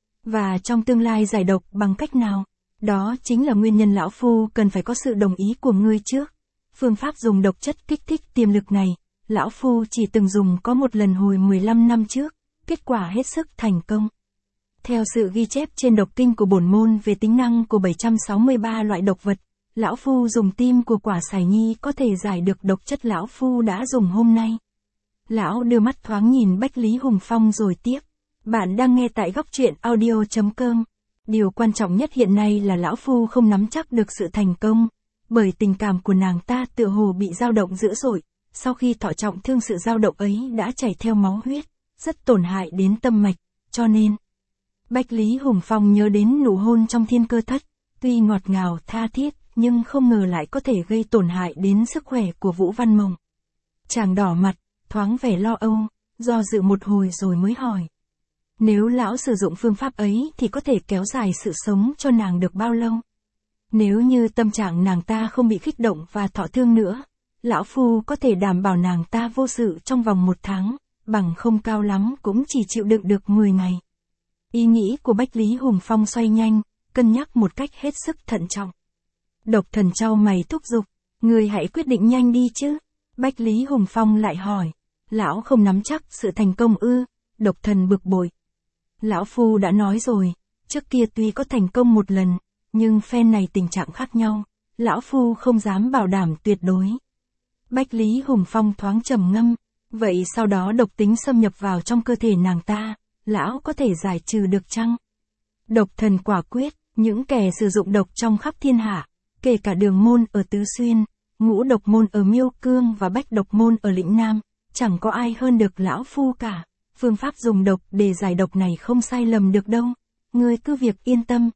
Và trong tương lai giải độc bằng cách nào? Đó chính là nguyên nhân lão phu cần phải có sự đồng ý của ngươi trước. Phương pháp dùng độc chất kích thích tiềm lực này, lão phu chỉ từng dùng có một lần hồi mười lăm năm trước, kết quả hết sức thành công. Theo sự ghi chép trên độc kinh của bổn môn về tính năng của bảy trăm sáu mươi ba loại độc vật, lão phu dùng tim của quả sải nhi có thể giải được độc chất lão phu đã dùng hôm nay. Lão đưa mắt thoáng nhìn Bách Lý Hùng Phong rồi tiếp. Bạn đang nghe tại góc truyện audio chấm com. Điều quan trọng nhất hiện nay là lão phu không nắm chắc được sự thành công, bởi tình cảm của nàng ta tựa hồ bị dao động dữ dội, sau khi thọ trọng thương sự dao động ấy đã chảy theo máu huyết, rất tổn hại đến tâm mạch, cho nên Bách Lý Hùng Phong nhớ đến nụ hôn trong thiên cơ thất, tuy ngọt ngào tha thiết, nhưng không ngờ lại có thể gây tổn hại đến sức khỏe của Vũ Văn Mộng. Chàng đỏ mặt, thoáng vẻ lo âu, do dự một hồi rồi mới hỏi. Nếu lão sử dụng phương pháp ấy thì có thể kéo dài sự sống cho nàng được bao lâu? Nếu như tâm trạng nàng ta không bị kích động và thọ thương nữa, lão phu có thể đảm bảo nàng ta vô sự trong vòng một tháng, bằng không cao lắm cũng chỉ chịu đựng được mười ngày. Ý nghĩ của Bách Lý Hùng Phong xoay nhanh, cân nhắc một cách hết sức thận trọng. Độc Thần chau mày thúc giục, người hãy quyết định nhanh đi chứ. Bách Lý Hùng Phong lại hỏi, lão không nắm chắc sự thành công ư? Độc Thần bực bội. Lão phu đã nói rồi, trước kia tuy có thành công một lần, nhưng phen này tình trạng khác nhau, lão phu không dám bảo đảm tuyệt đối. Bách Lý Hùng Phong thoáng trầm ngâm, vậy sau đó độc tính xâm nhập vào trong cơ thể nàng ta, lão có thể giải trừ được chăng? Độc Thần quả quyết, những kẻ sử dụng độc trong khắp thiên hạ, kể cả Đường môn ở Tứ Xuyên, Ngũ độc môn ở Miêu Cương và Bách độc môn ở Lĩnh Nam, chẳng có ai hơn được lão phu cả. Phương pháp dùng độc để giải độc này không sai lầm được đâu, ngươi cứ việc yên tâm.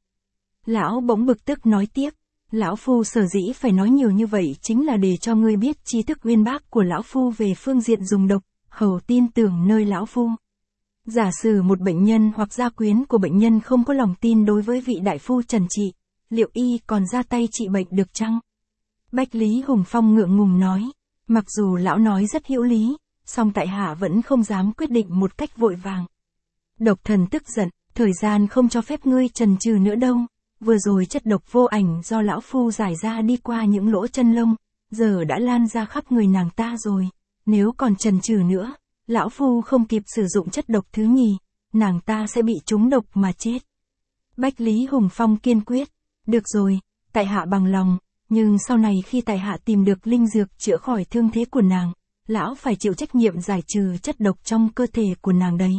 Lão bỗng bực tức nói tiếp, lão phu sở dĩ phải nói nhiều như vậy chính là để cho ngươi biết tri thức uyên bác của lão phu về phương diện dùng độc, hầu tin tưởng nơi lão phu. Giả sử một bệnh nhân hoặc gia quyến của bệnh nhân không có lòng tin đối với vị đại phu trần trị, liệu y còn ra tay trị bệnh được chăng? Bách Lý Hùng Phong ngượng ngùng nói, mặc dù lão nói rất hữu lý, song tại hạ vẫn không dám quyết định một cách vội vàng. Độc Thần tức giận, thời gian không cho phép ngươi chần chừ nữa đâu, vừa rồi chất độc vô ảnh do lão phu giải ra đi qua những lỗ chân lông, giờ đã lan ra khắp người nàng ta rồi, nếu còn chần chừ nữa, lão phu không kịp sử dụng chất độc thứ nhì, nàng ta sẽ bị trúng độc mà chết. Bách Lý Hùng Phong kiên quyết, được rồi, tại hạ bằng lòng, nhưng sau này khi tại hạ tìm được linh dược chữa khỏi thương thế của nàng, lão phải chịu trách nhiệm giải trừ chất độc trong cơ thể của nàng đấy.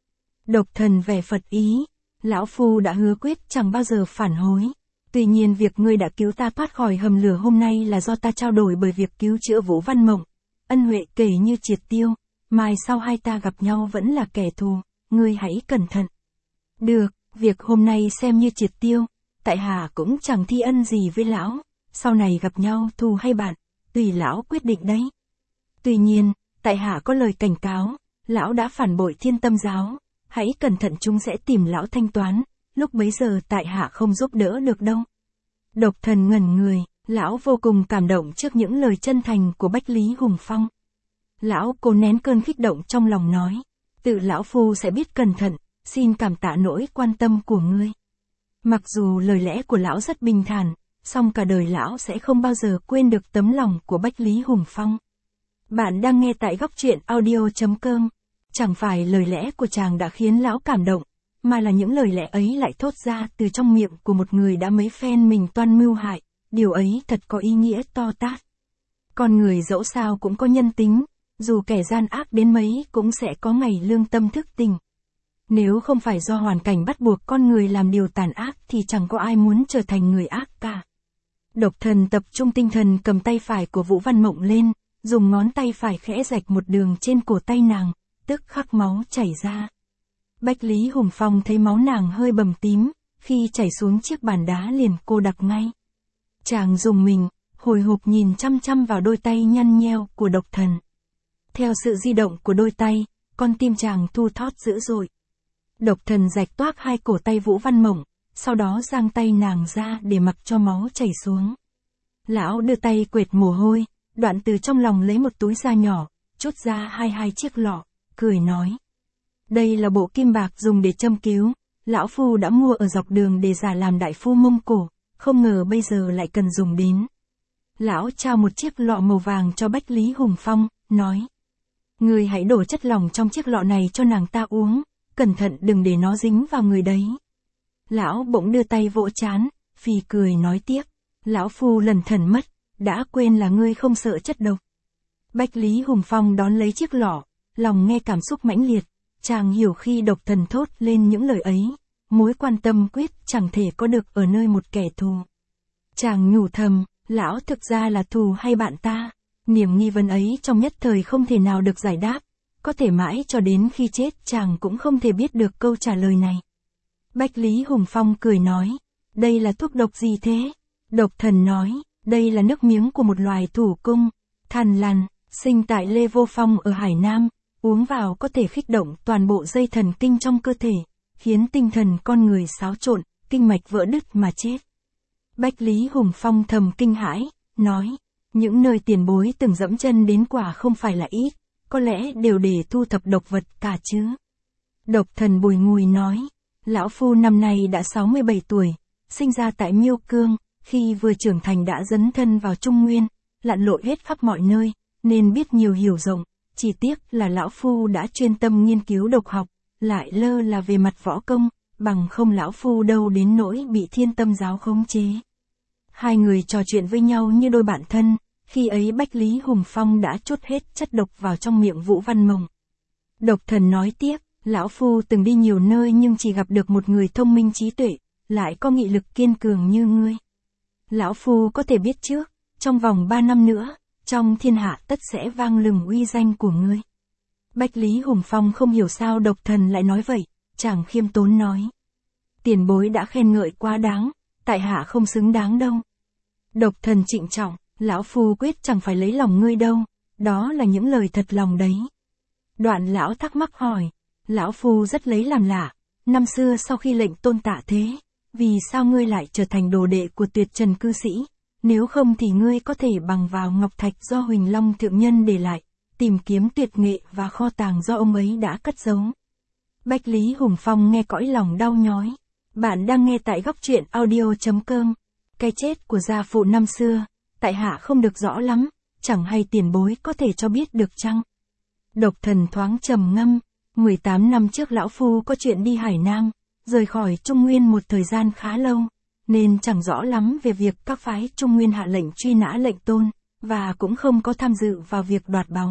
Độc Thần vẻ Phật ý, lão phu đã hứa quyết chẳng bao giờ phản hối. Tuy nhiên việc ngươi đã cứu ta thoát khỏi hầm lửa hôm nay là do ta trao đổi bởi việc cứu chữa Vũ Văn Mộng. Ân huệ kể như triệt tiêu, mai sau hai ta gặp nhau vẫn là kẻ thù, ngươi hãy cẩn thận. Được, việc hôm nay xem như triệt tiêu, tại hạ cũng chẳng thi ân gì với lão, sau này gặp nhau thù hay bạn, tùy lão quyết định đấy. Tuy nhiên, tại hạ có lời cảnh cáo, lão đã phản bội Thiên Tâm giáo, hãy cẩn thận chúng sẽ tìm lão thanh toán, lúc bấy giờ tại hạ không giúp đỡ được đâu. Độc Thần ngẩn người, lão vô cùng cảm động trước những lời chân thành của Bách Lý Hùng Phong. Lão cố nén cơn kích động trong lòng nói, tự lão phu sẽ biết cẩn thận, xin cảm tạ nỗi quan tâm của ngươi. Mặc dù lời lẽ của lão rất bình thản, song cả đời lão sẽ không bao giờ quên được tấm lòng của Bách Lý Hùng Phong. Bạn đang nghe tại góc truyện audio chấm com. Chẳng phải lời lẽ của chàng đã khiến lão cảm động, mà là những lời lẽ ấy lại thốt ra từ trong miệng của một người đã mấy phen mình toan mưu hại, điều ấy thật có ý nghĩa to tát. Con người dẫu sao cũng có nhân tính, dù kẻ gian ác đến mấy cũng sẽ có ngày lương tâm thức tỉnh. Nếu không phải do hoàn cảnh bắt buộc con người làm điều tàn ác thì chẳng có ai muốn trở thành người ác cả. Độc Thần tập trung tinh thần cầm tay phải của Vũ Văn Mộng lên, dùng ngón tay phải khẽ rạch một đường trên cổ tay nàng, tức khắc máu chảy ra. Bách Lý Hùng Phong thấy máu nàng hơi bầm tím, khi chảy xuống chiếc bàn đá liền cô đặc ngay. Chàng dùng mình, hồi hộp nhìn chăm chăm vào đôi tay nhăn nheo của Độc Thần. Theo sự di động của đôi tay, con tim chàng thu thót dữ dội. Độc Thần rạch toác hai cổ tay Vũ Văn Mộng, sau đó giang tay nàng ra để mặc cho máu chảy xuống. Lão đưa tay quệt mồ hôi, đoạn từ trong lòng lấy một túi da nhỏ, chốt ra hai hai chiếc lọ, cười nói. Đây là bộ kim bạc dùng để châm cứu, lão phu đã mua ở dọc đường để giả làm đại phu Mông Cổ, không ngờ bây giờ lại cần dùng đến. Lão trao một chiếc lọ màu vàng cho Bách Lý Hùng Phong, nói. Người hãy đổ chất lỏng trong chiếc lọ này cho nàng ta uống, cẩn thận đừng để nó dính vào người đấy. Lão bỗng đưa tay vỗ trán, phì cười nói tiếp. Lão phu lần thần mất, đã quên là ngươi không sợ chất độc. Bách Lý Hùng Phong đón lấy chiếc lọ, lòng nghe cảm xúc mãnh liệt, chàng hiểu khi độc thần thốt lên những lời ấy, mối quan tâm quyết chẳng thể có được ở nơi một kẻ thù. Chàng nhủ thầm, lão thực ra là thù hay bạn ta, niềm nghi vấn ấy trong nhất thời không thể nào được giải đáp, có thể mãi cho đến khi chết chàng cũng không thể biết được câu trả lời này. Bách Lý Hùng Phong cười nói, đây là thuốc độc gì thế? Độc thần nói, đây là nước miếng của một loài thủ cung, thằn lằn, sinh tại Lê Vô Phong ở Hải Nam, uống vào có thể khích động toàn bộ dây thần kinh trong cơ thể, khiến tinh thần con người xáo trộn, kinh mạch vỡ đứt mà chết. Bách Lý Hùng Phong thầm kinh hãi, nói, những nơi tiền bối từng dẫm chân đến quả không phải là ít, có lẽ đều để thu thập độc vật cả chứ. Độc thần bùi ngùi nói, lão phu năm nay đã sáu mươi bảy tuổi, sinh ra tại Miêu Cương, khi vừa trưởng thành đã dấn thân vào Trung Nguyên, lặn lội hết khắp mọi nơi, nên biết nhiều hiểu rộng, chỉ tiếc là lão phu đã chuyên tâm nghiên cứu độc học, lại lơ là về mặt võ công, bằng không lão phu đâu đến nỗi bị Thiên Tâm giáo khống chế. Hai người trò chuyện với nhau như đôi bạn thân, khi ấy Bách Lý Hùng Phong đã chốt hết chất độc vào trong miệng Vũ Văn Mộng. Độc thần nói tiếp, lão phu từng đi nhiều nơi nhưng chỉ gặp được một người thông minh trí tuệ, lại có nghị lực kiên cường như ngươi. Lão phu có thể biết trước, trong vòng ba năm nữa, trong thiên hạ tất sẽ vang lừng uy danh của ngươi. Bách Lý Hùng Phong không hiểu sao độc thần lại nói vậy, chàng khiêm tốn nói. Tiền bối đã khen ngợi quá đáng, tại hạ không xứng đáng đâu. Độc thần trịnh trọng, lão phu quyết chẳng phải lấy lòng ngươi đâu, đó là những lời thật lòng đấy. Đoạn lão thắc mắc hỏi, lão phu rất lấy làm lạ, năm xưa sau khi lệnh tôn tạ thế, vì sao ngươi lại trở thành đồ đệ của Tuyệt Trần cư sĩ, nếu không thì ngươi có thể bằng vào ngọc thạch do Huỳnh Long thượng nhân để lại, tìm kiếm tuyệt nghệ và kho tàng do ông ấy đã cất giấu. Bách Lý Hùng Phong nghe cõi lòng đau nhói. Bạn đang nghe tại góc truyện audio chấm com. Cái chết của gia phụ năm xưa, tại hạ không được rõ lắm, chẳng hay tiền bối có thể cho biết được chăng? Độc thần thoáng trầm ngâm, mười tám năm trước lão phu có chuyện đi Hải Nam, rời khỏi Trung Nguyên một thời gian khá lâu, nên chẳng rõ lắm về việc các phái Trung Nguyên hạ lệnh truy nã lệnh tôn, và cũng không có tham dự vào việc đoạt báu.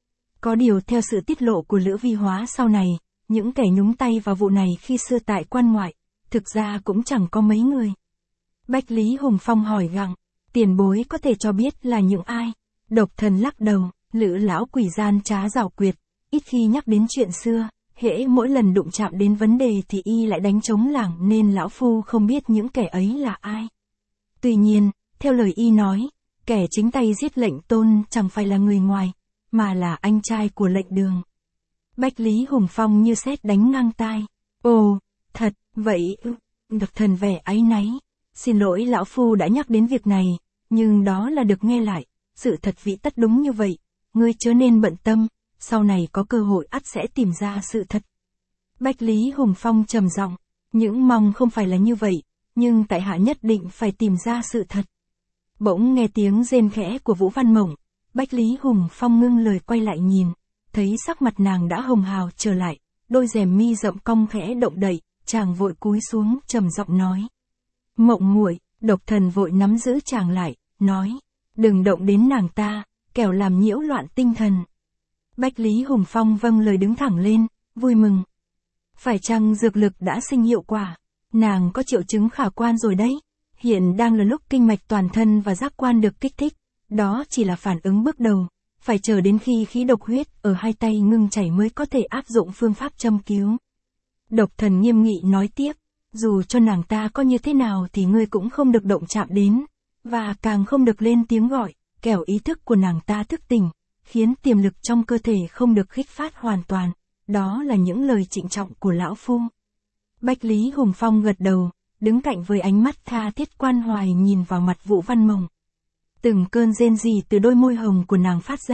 Có điều theo sự tiết lộ của Lữ Vi Hóa sau này, những kẻ nhúng tay vào vụ này khi xưa tại quan ngoại, thực ra cũng chẳng có mấy người. Bách Lý Hùng Phong hỏi gặng, tiền bối có thể cho biết là những ai? Độc thần lắc đầu, Lữ lão quỷ gian trá giảo quyệt, ít khi nhắc đến chuyện xưa, hễ mỗi lần đụng chạm đến vấn đề thì y lại đánh trống lảng nên lão phu không biết những kẻ ấy là ai. Tuy nhiên, theo lời y nói, kẻ chính tay giết lệnh tôn chẳng phải là người ngoài, mà là anh trai của lệnh đường. Bách Lý Hùng Phong như sét đánh ngang tai. Ồ, thật, vậy ư, độc thần vẻ áy náy. Xin lỗi lão phu đã nhắc đến việc này, nhưng đó là được nghe lại, sự thật vị tất đúng như vậy, ngươi chớ nên bận tâm, sau này có cơ hội ắt sẽ tìm ra sự thật. Bách Lý Hùng Phong trầm giọng, những mong không phải là như vậy, nhưng tại hạ nhất định phải tìm ra sự thật. Bỗng nghe tiếng rên khẽ của Vũ Văn Mộng, Bách Lý Hùng Phong ngưng lời quay lại nhìn, thấy sắc mặt nàng đã hồng hào trở lại, đôi rèm mi rộng cong khẽ động đậy, chàng vội cúi xuống trầm giọng nói. Mộng muội, độc thần vội nắm giữ chàng lại, nói, đừng động đến nàng ta, kẻo làm nhiễu loạn tinh thần. Bách Lý Hùng Phong vâng lời đứng thẳng lên, vui mừng. Phải chăng dược lực đã sinh hiệu quả? Nàng có triệu chứng khả quan rồi đấy, hiện đang là lúc kinh mạch toàn thân và giác quan được kích thích, đó chỉ là phản ứng bước đầu, phải chờ đến khi khí độc huyết ở hai tay ngưng chảy mới có thể áp dụng phương pháp châm cứu. Độc thần nghiêm nghị nói tiếp, dù cho nàng ta có như thế nào thì ngươi cũng không được động chạm đến, và càng không được lên tiếng gọi, kẻo ý thức của nàng ta thức tỉnh, khiến tiềm lực trong cơ thể không được kích phát hoàn toàn, đó là những lời trịnh trọng của lão phu. Bách Lý Hùng Phong gật đầu, đứng cạnh với ánh mắt tha thiết quan hoài nhìn vào mặt Vũ Văn Mộng. Từng cơn rên rỉ từ đôi môi hồng của nàng phát ra,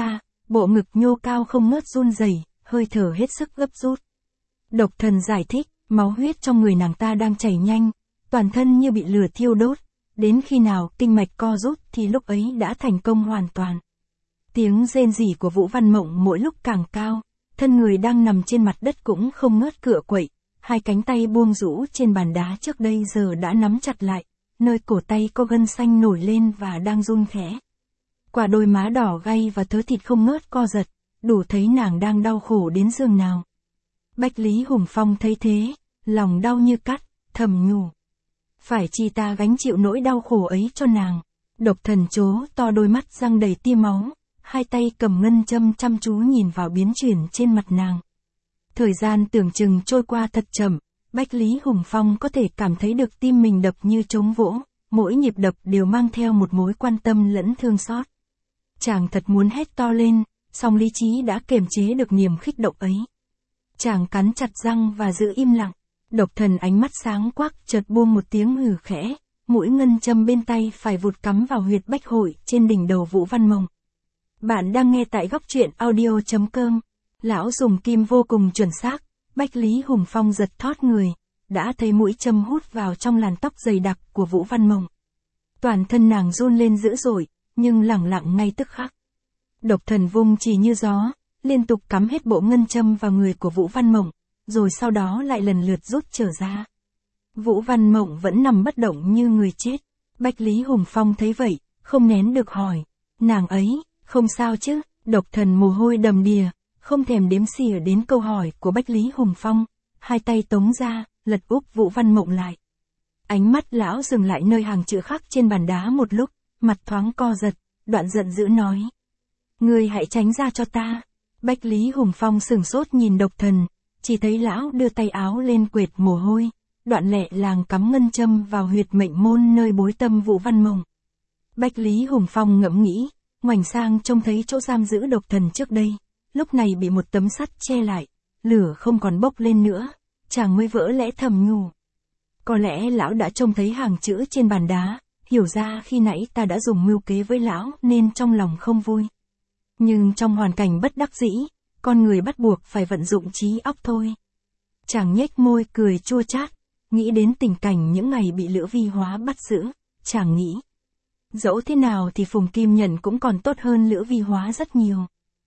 bộ ngực nhô cao không ngớt run rẩy, hơi thở hết sức gấp rút. Độc Thần giải thích, máu huyết trong người nàng ta đang chảy nhanh, toàn thân như bị lửa thiêu đốt, đến khi nào kinh mạch co rút thì lúc ấy đã thành công hoàn toàn. Tiếng rên rỉ của Vũ Văn Mộng mỗi lúc càng cao, thân người đang nằm trên mặt đất cũng không ngớt cựa quậy, hai cánh tay buông rũ trên bàn đá trước đây giờ đã nắm chặt lại, nơi cổ tay có gân xanh nổi lên và đang run khẽ. Quả đôi má đỏ gay và thớ thịt không ngớt co giật, đủ thấy nàng đang đau khổ đến giường nào. Bách Lý Hùng Phong thấy thế, lòng đau như cắt, thầm nhủ. Phải chi ta gánh chịu nỗi đau khổ ấy cho nàng. Độc Thần trố to đôi mắt răng đầy tia máu, hai tay cầm ngân châm chăm chú nhìn vào biến chuyển trên mặt nàng. Thời gian tưởng chừng trôi qua thật chậm, Bách Lý Hùng Phong có thể cảm thấy được tim mình đập như trống vỗ, mỗi nhịp đập đều mang theo một mối quan tâm lẫn thương xót. Chàng thật muốn hét to lên, song lý trí đã kiềm chế được niềm kích động ấy. Chàng cắn chặt răng và giữ im lặng. Độc Thần ánh mắt sáng quắc chợt buông một tiếng hừ khẽ, mũi ngân châm bên tay phải vụt cắm vào huyệt bách hội trên đỉnh đầu Vũ Văn Mộng. Bạn đang nghe tại góc truyện audio chấm com. Lão dùng kim vô cùng chuẩn xác, Bách Lý Hùng Phong giật thót người, đã thấy mũi châm hút vào trong làn tóc dày đặc của Vũ Văn Mộng. Toàn thân nàng run lên dữ dội, nhưng lẳng lặng ngay tức khắc. Độc Thần vung chỉ như gió, liên tục cắm hết bộ ngân châm vào người của Vũ Văn Mộng, rồi sau đó lại lần lượt rút trở ra. Vũ Văn Mộng vẫn nằm bất động như người chết. Bách Lý Hùng Phong thấy vậy, không nén được hỏi, nàng ấy, không sao chứ? Độc Thần mồ hôi đầm đìa, không thèm đếm xỉa đến câu hỏi của Bách Lý Hùng Phong, hai tay tống ra, lật úp Vũ Văn Mộng lại. Ánh mắt lão dừng lại nơi hàng chữ khắc trên bàn đá một lúc, mặt thoáng co giật, đoạn giận dữ nói. Ngươi hãy tránh ra cho ta. Bách Lý Hùng Phong sửng sốt nhìn Độc Thần, chỉ thấy lão đưa tay áo lên quệt mồ hôi, đoạn lẹ làng cắm ngân châm vào huyệt mệnh môn nơi bối tâm Vũ Văn Mộng. Bách Lý Hùng Phong ngẫm nghĩ, ngoảnh sang trông thấy chỗ giam giữ Độc Thần trước đây, lúc này bị một tấm sắt che lại, lửa không còn bốc lên nữa, chàng mới vỡ lẽ thầm nhủ. Có lẽ lão đã trông thấy hàng chữ trên bàn đá, hiểu ra khi nãy ta đã dùng mưu kế với lão nên trong lòng không vui. Nhưng trong hoàn cảnh bất đắc dĩ, con người bắt buộc phải vận dụng trí óc thôi. Chàng nhếch môi cười chua chát, nghĩ đến tình cảnh những ngày bị Lữ Vi Hóa bắt giữ, chàng nghĩ. Dẫu thế nào thì Phùng Kim Nhận cũng còn tốt hơn Lữ Vi Hóa rất nhiều.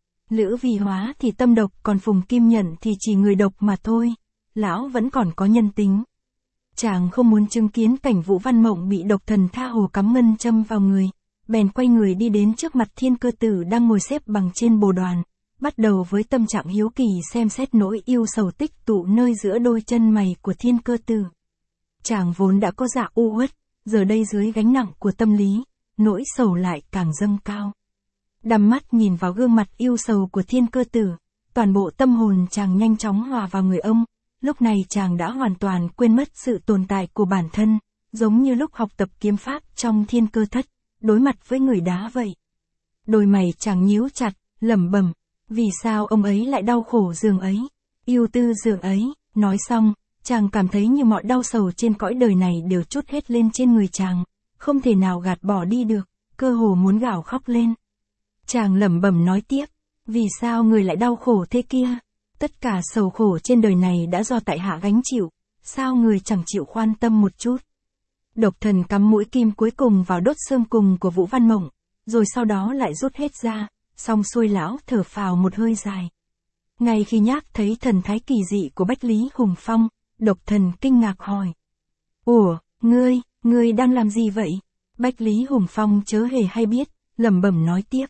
Lữ Vi Hóa thì tâm độc, còn Phùng Kim Nhận thì chỉ người độc mà thôi, lão vẫn còn có nhân tính. Chàng không muốn chứng kiến cảnh Vũ Văn Mộng bị Độc Thần tha hồ cắm ngân châm vào người, bèn quay người đi đến trước mặt Thiên Cơ Tử đang ngồi xếp bằng trên bồ đoàn, bắt đầu với tâm trạng hiếu kỳ xem xét nỗi yêu sầu tích tụ nơi giữa đôi chân mày của Thiên Cơ Tử. Chàng vốn đã có dạ u uất, giờ đây dưới gánh nặng của tâm lý, nỗi sầu lại càng dâng cao. Đăm mắt nhìn vào gương mặt yêu sầu của Thiên Cơ Tử, toàn bộ tâm hồn chàng nhanh chóng hòa vào người ông, lúc này chàng đã hoàn toàn quên mất sự tồn tại của bản thân, giống như lúc học tập kiếm pháp trong Thiên Cơ Thất, đối mặt với người đá vậy. Đôi mày chàng nhíu chặt, lẩm bẩm, vì sao ông ấy lại đau khổ giường ấy, yêu tư giường ấy, nói xong, chàng cảm thấy như mọi đau sầu trên cõi đời này đều trút hết lên trên người chàng, không thể nào gạt bỏ đi được, cơ hồ muốn gào khóc lên. Chàng lẩm bẩm nói tiếp, vì sao người lại đau khổ thế kia? Tất cả sầu khổ trên đời này đã do tại hạ gánh chịu, sao người chẳng chịu quan tâm một chút? Độc Thần cắm mũi kim cuối cùng vào đốt xương cùng của Vũ Văn Mộng, rồi sau đó lại rút hết ra, xong xuôi lão thở phào một hơi dài. Ngay khi nhắc thấy thần thái kỳ dị của Bách Lý Hùng Phong, Độc Thần kinh ngạc hỏi. Ủa, ngươi, ngươi đang làm gì vậy? Bách Lý Hùng Phong chớ hề hay biết, lẩm bẩm nói tiếp.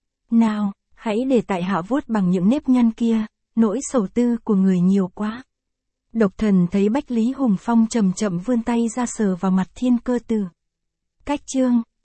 Nào, hãy để tại hạ vuốt bằng những nếp nhăn kia, nỗi sầu tư của người nhiều quá. Độc Thần thấy Bách Lý Hùng Phong chậm chậm vươn tay ra sờ vào mặt Thiên Cơ Tử. Cách chương